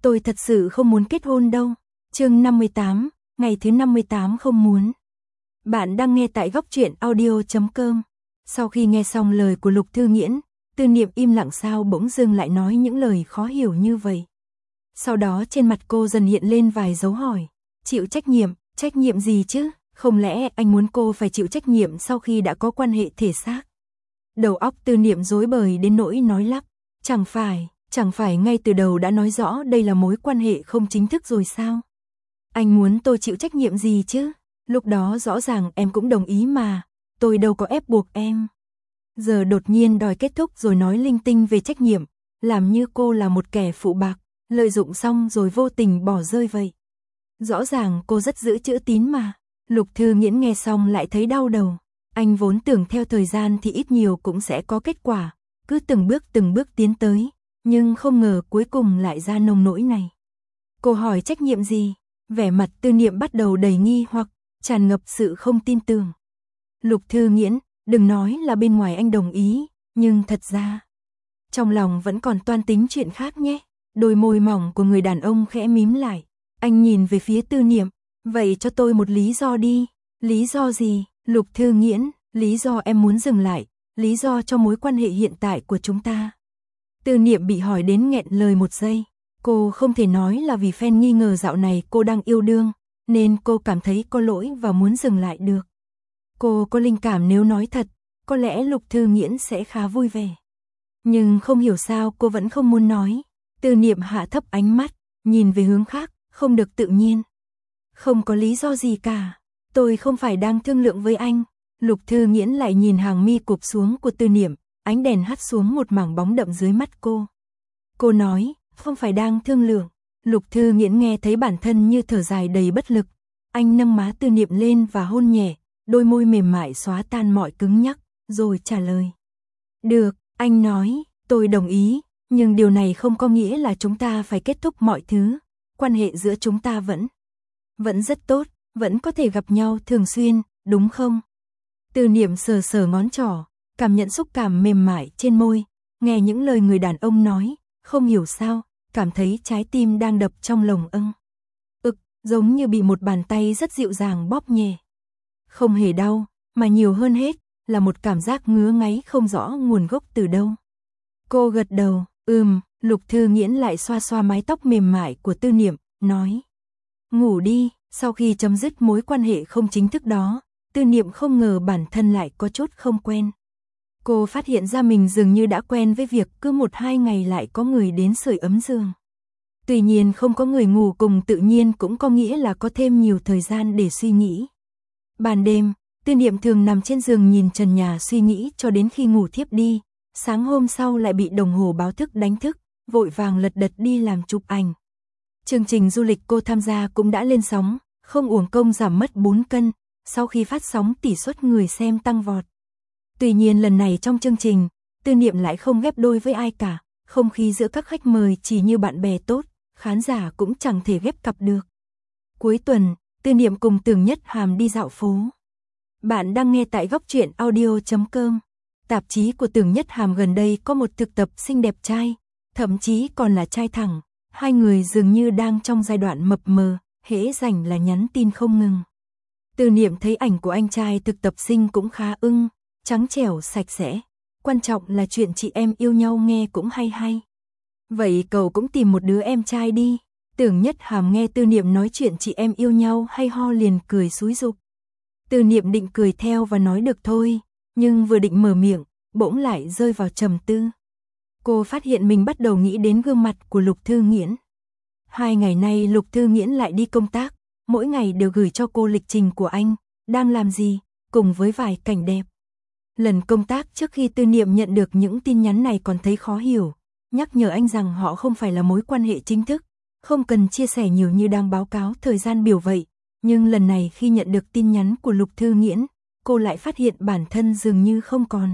tôi thật sự không muốn kết hôn đâu. Chương 58, ngày thứ 58 không muốn. Bạn đang nghe tại góc truyện audio.com. Sau khi nghe xong lời của Lục Thư Nghiễn, Tư Niệm im lặng sao bỗng dưng lại nói những lời khó hiểu như vậy. Sau đó trên mặt cô dần hiện lên vài dấu hỏi. Chịu trách nhiệm gì chứ? Không lẽ anh muốn cô phải chịu trách nhiệm sau khi đã có quan hệ thể xác? Đầu óc Tư Niệm rối bời đến nỗi nói lắp. Chẳng phải ngay từ đầu đã nói rõ đây là mối quan hệ không chính thức rồi sao? Anh muốn tôi chịu trách nhiệm gì chứ? Lúc đó rõ ràng em cũng đồng ý mà, tôi đâu có ép buộc em. Giờ đột nhiên đòi kết thúc rồi nói linh tinh về trách nhiệm, làm như cô là một kẻ phụ bạc, lợi dụng xong rồi vô tình bỏ rơi vậy. Rõ ràng cô rất giữ chữ tín mà. Lục Thư Nghiễn nghe xong lại thấy đau đầu. Anh vốn tưởng theo thời gian thì ít nhiều cũng sẽ có kết quả, cứ từng bước tiến tới, nhưng không ngờ cuối cùng lại ra nông nỗi này. Cô hỏi trách nhiệm gì? Vẻ mặt Tư Niệm bắt đầu đầy nghi hoặc, tràn ngập sự không tin tưởng. Lục Thư Nghiễn, đừng nói là bên ngoài anh đồng ý, nhưng thật ra trong lòng vẫn còn toan tính chuyện khác nhé. Đôi môi mỏng của người đàn ông khẽ mím lại. Anh nhìn về phía Tư Niệm, vậy cho tôi một lý do đi. Lý do gì? Lục Thư Nghiễn, lý do em muốn dừng lại, lý do cho mối quan hệ hiện tại của chúng ta. Tư Niệm bị hỏi đến nghẹn lời một giây. Cô không thể nói là vì fan nghi ngờ dạo này cô đang yêu đương, nên cô cảm thấy có lỗi và muốn dừng lại được. Cô có linh cảm nếu nói thật, có lẽ Lục Thư Nghiễn sẽ khá vui vẻ. Nhưng không hiểu sao cô vẫn không muốn nói. Tư Niệm hạ thấp ánh mắt, nhìn về hướng khác, không được tự nhiên. Không có lý do gì cả, tôi không phải đang thương lượng với anh. Lục Thư Nghiễn lại nhìn hàng mi cụp xuống của Tư Niệm, ánh đèn hắt xuống một mảng bóng đậm dưới mắt cô. Cô nói, không phải đang thương lượng. Lục Thư Nghiễn nghe thấy bản thân như thở dài đầy bất lực. Anh nâng má Tư Niệm lên và hôn nhẹ, đôi môi mềm mại xóa tan mọi cứng nhắc, rồi trả lời. Được, anh nói, tôi đồng ý, nhưng điều này không có nghĩa là chúng ta phải kết thúc mọi thứ. Quan hệ giữa chúng ta vẫn rất tốt, vẫn có thể gặp nhau thường xuyên, đúng không? Tư Niệm sờ sờ ngón trỏ, cảm nhận xúc cảm mềm mại trên môi, nghe những lời người đàn ông nói, không hiểu sao, cảm thấy trái tim đang đập trong lồng ngực. Giống như bị một bàn tay rất dịu dàng bóp nhẹ. Không hề đau, mà nhiều hơn hết là một cảm giác ngứa ngáy không rõ nguồn gốc từ đâu. Cô gật đầu, Lục Thư Nghiễn lại xoa xoa mái tóc mềm mại của Tư Niệm, nói. Ngủ đi. Sau khi chấm dứt mối quan hệ không chính thức đó, Tư Niệm không ngờ bản thân lại có chút không quen. Cô phát hiện ra mình dường như đã quen với việc cứ 1-2 ngày lại có người đến sưởi ấm giường. Tuy nhiên không có người ngủ cùng tự nhiên cũng có nghĩa là có thêm nhiều thời gian để suy nghĩ. Ban đêm, Tư Niệm thường nằm trên giường nhìn trần nhà suy nghĩ cho đến khi ngủ thiếp đi. Sáng hôm sau lại bị đồng hồ báo thức đánh thức, vội vàng lật đật đi làm chụp ảnh. Chương trình du lịch cô tham gia cũng đã lên sóng, không uổng công giảm mất 4 cân, sau khi phát sóng tỷ suất người xem tăng vọt. Tuy nhiên lần này trong chương trình, Tư Niệm lại không ghép đôi với ai cả, không khí giữa các khách mời chỉ như bạn bè tốt, khán giả cũng chẳng thể ghép cặp được. Cuối tuần, Tư Niệm cùng Tưởng Nhất Hàm đi dạo phố. Bạn đang nghe tại góc truyện audio.com. Tạp chí của Tưởng Nhất Hàm gần đây có một thực tập xinh đẹp trai, thậm chí còn là trai thẳng. Hai người dường như đang trong giai đoạn mập mờ, hễ rảnh là nhắn tin không ngừng. Tư Niệm thấy ảnh của anh trai thực tập sinh cũng khá ưng, trắng trẻo sạch sẽ. Quan trọng là chuyện chị em yêu nhau nghe cũng hay hay. Vậy cậu cũng tìm một đứa em trai đi. Tưởng Nhất Hàm nghe Tư Niệm nói chuyện chị em yêu nhau hay ho liền cười xúi giục. Tư Niệm định cười theo và nói được thôi, nhưng vừa định mở miệng, bỗng lại rơi vào trầm tư. Cô phát hiện mình bắt đầu nghĩ đến gương mặt của Lục Thư Nghiễn. 2 ngày nay Lục Thư Nghiễn lại đi công tác, mỗi ngày đều gửi cho cô lịch trình của anh, đang làm gì, cùng với vài cảnh đẹp. Lần công tác trước khi Tư Niệm nhận được những tin nhắn này còn thấy khó hiểu, nhắc nhở anh rằng họ không phải là mối quan hệ chính thức, không cần chia sẻ nhiều như đang báo cáo thời gian biểu vậy. Nhưng lần này khi nhận được tin nhắn của Lục Thư Nghiễn, cô lại phát hiện bản thân dường như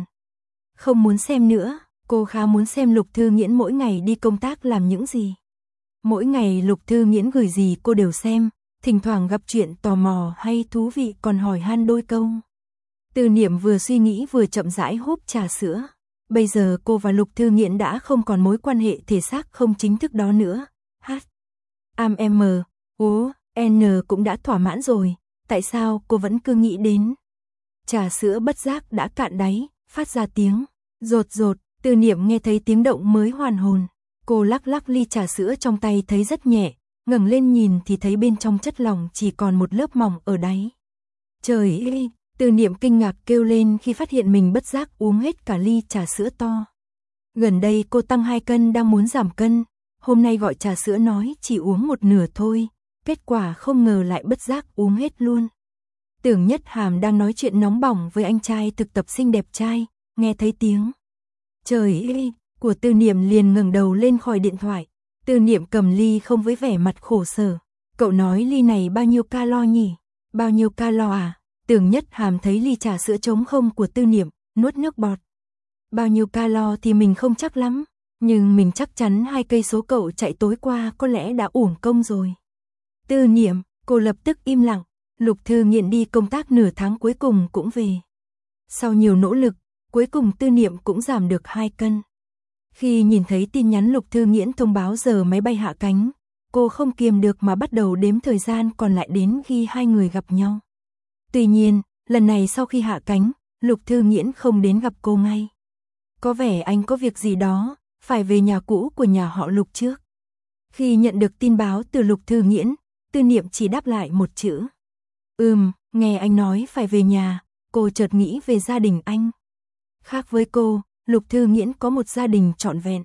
không muốn xem nữa. Cô khá muốn xem Lục Thư Nghiễn mỗi ngày đi công tác làm những gì. Mỗi ngày Lục Thư Nghiễn gửi gì cô đều xem, thỉnh thoảng gặp chuyện tò mò hay thú vị còn hỏi han đôi câu. Tư Niệm vừa suy nghĩ vừa chậm rãi húp trà sữa. Bây giờ cô và Lục Thư Nghiễn đã không còn mối quan hệ thể xác không chính thức đó nữa. N cũng đã thỏa mãn rồi, tại sao cô vẫn cứ nghĩ đến? Trà sữa bất giác đã cạn đáy, phát ra tiếng rột rột. Tư Niệm nghe thấy tiếng động mới hoàn hồn. Cô lắc lắc ly trà sữa trong tay thấy rất nhẹ, ngẩng lên nhìn thì thấy bên trong chất lỏng chỉ còn một lớp mỏng ở đáy. Trời ơi! Tư Niệm kinh ngạc kêu lên khi phát hiện mình bất giác uống hết cả ly trà sữa to. Gần đây cô tăng 2 cân đang muốn giảm cân, hôm nay gọi trà sữa nói chỉ uống một nửa thôi, kết quả không ngờ lại bất giác uống hết luôn. Tưởng Nhất Hàm đang nói chuyện nóng bỏng với anh trai thực tập sinh đẹp trai, nghe thấy tiếng trời ơi của Tư Niệm liền ngẩng đầu lên khỏi điện thoại. Tư Niệm cầm ly không với vẻ mặt khổ sở. Cậu nói ly này bao nhiêu calo nhỉ? Bao nhiêu calo à? Tưởng Nhất Hàm thấy ly trà sữa trống không của Tư Niệm, nuốt nước bọt. Bao nhiêu calo thì mình không chắc lắm, nhưng mình chắc chắn 2 cây số cậu chạy tối qua có lẽ đã uổng công rồi. Tư Niệm, cô lập tức im lặng. Lục Thư Nghiện đi công tác nửa tháng cuối cùng cũng về. Sau nhiều nỗ lực, cuối cùng Tư Niệm cũng giảm được 2 cân. Khi nhìn thấy tin nhắn Lục Thư Nghiễn thông báo giờ máy bay hạ cánh, cô không kiềm được mà bắt đầu đếm thời gian còn lại đến khi hai người gặp nhau. Tuy nhiên, lần này sau khi hạ cánh, Lục Thư Nghiễn không đến gặp cô ngay. Có vẻ anh có việc gì đó, phải về nhà cũ của nhà họ Lục trước. Khi nhận được tin báo từ Lục Thư Nghiễn, Tư Niệm chỉ đáp lại một chữ. Nghe anh nói phải về nhà, cô chợt nghĩ về gia đình anh. Khác với cô, Lục Thư Nghiễn có một gia đình trọn vẹn.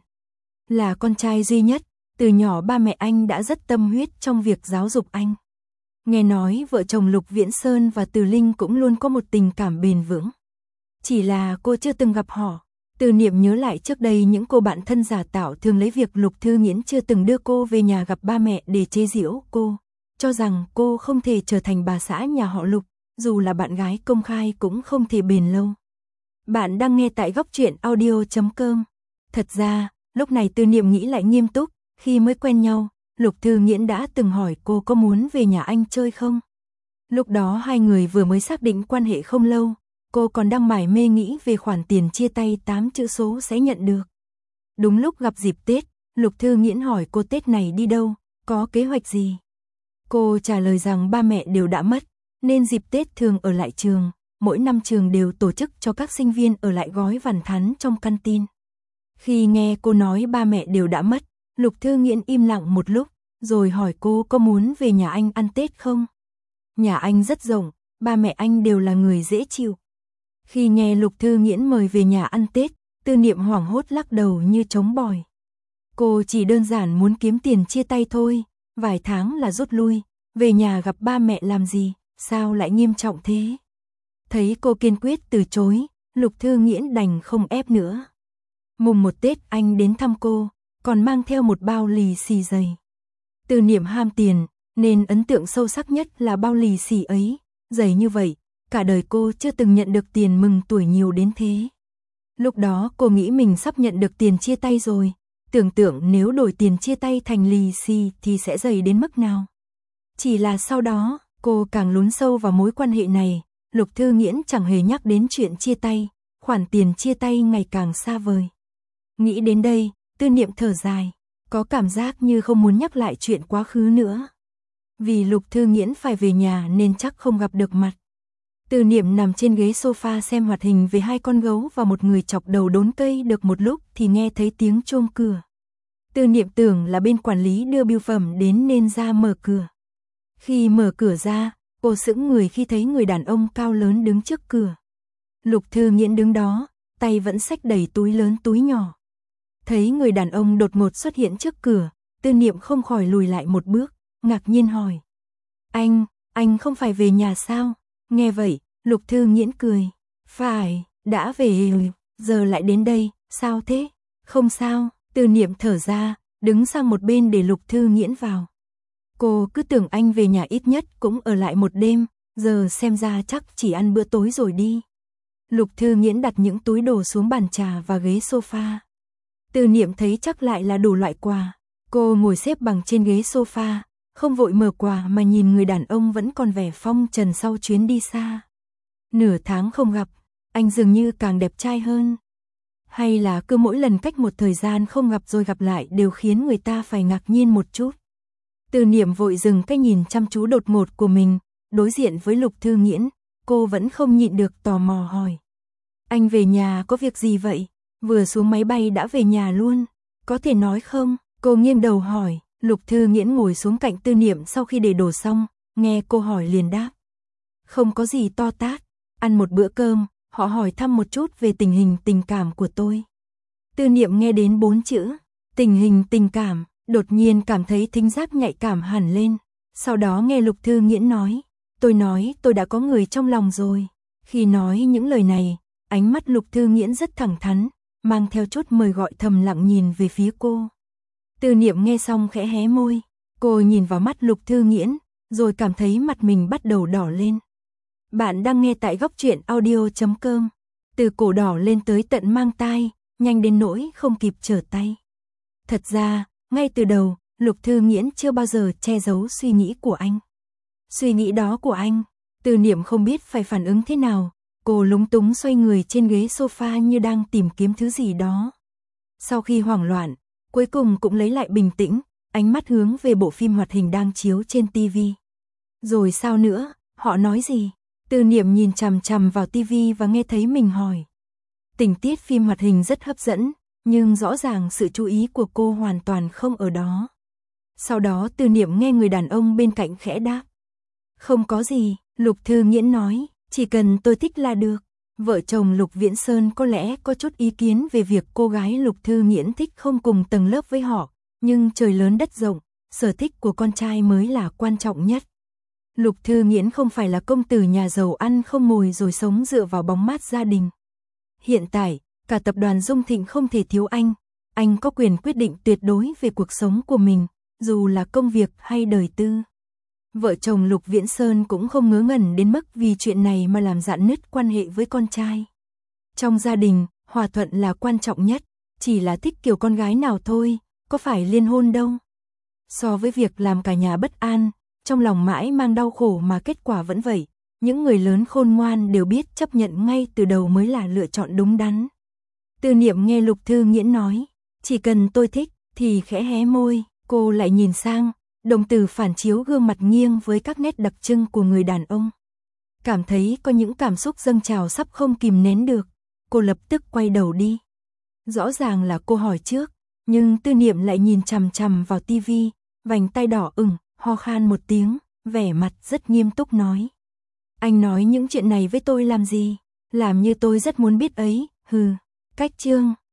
Là con trai duy nhất, từ nhỏ ba mẹ anh đã rất tâm huyết trong việc giáo dục anh. Nghe nói vợ chồng Lục Viễn Sơn và Từ Linh cũng luôn có một tình cảm bền vững. Chỉ là cô chưa từng gặp họ. Tư Niệm nhớ lại trước đây những cô bạn thân giả tạo thường lấy việc Lục Thư Nghiễn chưa từng đưa cô về nhà gặp ba mẹ để chế giễu cô, cho rằng cô không thể trở thành bà xã nhà họ Lục, dù là bạn gái công khai cũng không thể bền lâu. Bạn đang nghe tại góc truyện audio.com. Thật ra, lúc này Tư Niệm nghĩ lại nghiêm túc, khi mới quen nhau, Lục Thư Nghiễn đã từng hỏi cô có muốn về nhà anh chơi không. Lúc đó hai người vừa mới xác định quan hệ không lâu, cô còn đang mải mê nghĩ về khoản tiền chia tay 8 chữ số sẽ nhận được. Đúng lúc gặp dịp Tết, Lục Thư Nghiễn hỏi cô Tết này đi đâu, có kế hoạch gì. Cô trả lời rằng ba mẹ đều đã mất, nên dịp Tết thường ở lại trường. Mỗi năm trường đều tổ chức cho các sinh viên ở lại gói vằn thắn trong canteen. Khi nghe cô nói ba mẹ đều đã mất, Lục Thư Nghiễn im lặng một lúc, rồi hỏi cô có muốn về nhà anh ăn Tết không? Nhà anh rất rộng, ba mẹ anh đều là người dễ chịu. Khi nghe Lục Thư Nghiễn mời về nhà ăn Tết, Tư Niệm hoảng hốt lắc đầu như trống bòi. Cô chỉ đơn giản muốn kiếm tiền chia tay thôi, vài tháng là rút lui, về nhà gặp ba mẹ làm gì, sao lại nghiêm trọng thế? Thấy cô kiên quyết từ chối, Lục Thư Nghiễn đành không ép nữa. Mùng 1 Tết anh đến thăm cô, còn mang theo một bao lì xì dày. Tư Niệm ham tiền, nên ấn tượng sâu sắc nhất là bao lì xì ấy, dày như vậy, cả đời cô chưa từng nhận được tiền mừng tuổi nhiều đến thế. Lúc đó cô nghĩ mình sắp nhận được tiền chia tay rồi, tưởng tượng nếu đổi tiền chia tay thành lì xì thì sẽ dày đến mức nào. Chỉ là sau đó, cô càng lún sâu vào mối quan hệ này, Lục Thư Nghiễn chẳng hề nhắc đến chuyện chia tay, khoản tiền chia tay ngày càng xa vời. Nghĩ đến đây, Tư Niệm thở dài, có cảm giác như không muốn nhắc lại chuyện quá khứ nữa. Vì Lục Thư Nghiễn phải về nhà nên chắc không gặp được mặt. Tư Niệm nằm trên ghế sofa xem hoạt hình về 2 con gấu và một người chọc đầu đốn cây được một lúc thì nghe thấy tiếng chuông cửa. Tư Niệm tưởng là bên quản lý đưa bưu phẩm đến nên ra mở cửa. Khi mở cửa ra, cô sững người khi thấy người đàn ông cao lớn đứng trước cửa. Lục Thư Nghiễn đứng đó, tay vẫn xách đầy túi lớn túi nhỏ. Thấy người đàn ông đột ngột xuất hiện trước cửa, Tư Niệm không khỏi lùi lại một bước, ngạc nhiên hỏi. Anh không phải về nhà sao? Nghe vậy, Lục Thư Nghiễn cười. Phải, đã về rồi, giờ lại đến đây, sao thế? Không sao, Tư Niệm thở ra, đứng sang một bên để Lục Thư Nghiễn vào. Cô cứ tưởng anh về nhà ít nhất cũng ở lại một đêm, giờ xem ra chắc chỉ ăn bữa tối rồi đi. Lục Thư Nghiễn đặt những túi đồ xuống bàn trà và ghế sofa. Tư Niệm thấy chắc lại là đủ loại quà. Cô ngồi xếp bằng trên ghế sofa, không vội mở quà mà nhìn người đàn ông vẫn còn vẻ phong trần sau chuyến đi xa. Nửa tháng không gặp, anh dường như càng đẹp trai hơn. Hay là cứ mỗi lần cách một thời gian không gặp rồi gặp lại đều khiến người ta phải ngạc nhiên một chút. Từ Niệm vội dừng cái nhìn chăm chú đột ngột của mình, đối diện với Lục Thư Nghiễn, cô vẫn không nhịn được tò mò hỏi. Anh về nhà có việc gì vậy? Vừa xuống máy bay đã về nhà luôn, có thể nói không? Cô nghiêng đầu hỏi. Lục Thư Nghiễn ngồi xuống cạnh Tư Niệm sau khi để đồ xong, nghe cô hỏi liền đáp. Không có gì to tát, ăn một bữa cơm, họ hỏi thăm một chút về tình hình tình cảm của tôi. Tư Niệm nghe đến 4 chữ, tình hình tình cảm, đột nhiên cảm thấy thính giác nhạy cảm hẳn lên. Sau đó nghe Lục Thư Nghiễn nói tôi đã có người trong lòng rồi. Khi nói những lời này, ánh mắt Lục Thư Nghiễn rất thẳng thắn, mang theo chút mời gọi thầm lặng nhìn về phía cô. Tư Niệm nghe xong khẽ hé môi, cô nhìn vào mắt Lục Thư Nghiễn, rồi cảm thấy mặt mình bắt đầu đỏ lên. Bạn đang nghe tại góc truyện audio.com, từ cổ đỏ lên tới tận mang tai, nhanh đến nỗi không kịp trở tay. Thật ra, ngay từ đầu, Lục Thư Nghiễn chưa bao giờ che giấu suy nghĩ của anh. Suy nghĩ đó của anh, Tư Niệm không biết phải phản ứng thế nào, cô lúng túng xoay người trên ghế sofa như đang tìm kiếm thứ gì đó. Sau khi hoảng loạn, cuối cùng cũng lấy lại bình tĩnh, ánh mắt hướng về bộ phim hoạt hình đang chiếu trên TV. Rồi sao nữa, họ nói gì? Tư Niệm nhìn chằm chằm vào TV và nghe thấy mình hỏi. Tình tiết phim hoạt hình rất hấp dẫn, nhưng rõ ràng sự chú ý của cô hoàn toàn không ở đó. Sau đó Tư Niệm nghe người đàn ông bên cạnh khẽ đáp. Không có gì, Lục Thư Nghiễn nói, chỉ cần tôi thích là được. Vợ chồng Lục Viễn Sơn có lẽ có chút ý kiến về việc cô gái Lục Thư Nghiễn thích không cùng tầng lớp với họ, nhưng trời lớn đất rộng, sở thích của con trai mới là quan trọng nhất. Lục Thư Nghiễn không phải là công tử nhà giàu ăn không ngồi rồi sống dựa vào bóng mát gia đình. Hiện tại, cả tập đoàn Dung Thịnh không thể thiếu anh có quyền quyết định tuyệt đối về cuộc sống của mình, dù là công việc hay đời tư. Vợ chồng Lục Viễn Sơn cũng không ngớ ngẩn đến mức vì chuyện này mà làm rạn nứt quan hệ với con trai. Trong gia đình, hòa thuận là quan trọng nhất, chỉ là thích kiểu con gái nào thôi, có phải liên hôn đâu. So với việc làm cả nhà bất an, trong lòng mãi mang đau khổ mà kết quả vẫn vậy, những người lớn khôn ngoan đều biết chấp nhận ngay từ đầu mới là lựa chọn đúng đắn. Tư Niệm nghe Lục Thư Nghiễn nói, chỉ cần tôi thích, thì khẽ hé môi, cô lại nhìn sang, đồng tử phản chiếu gương mặt nghiêng với các nét đặc trưng của người đàn ông. Cảm thấy có những cảm xúc dâng trào sắp không kìm nén được, cô lập tức quay đầu đi. Rõ ràng là cô hỏi trước, nhưng Tư Niệm lại nhìn chằm chằm vào tivi, vành tay đỏ ửng, ho khan một tiếng, vẻ mặt rất nghiêm túc nói. Anh nói những chuyện này với tôi làm gì? Làm như tôi rất muốn biết ấy, hừ. Cách chương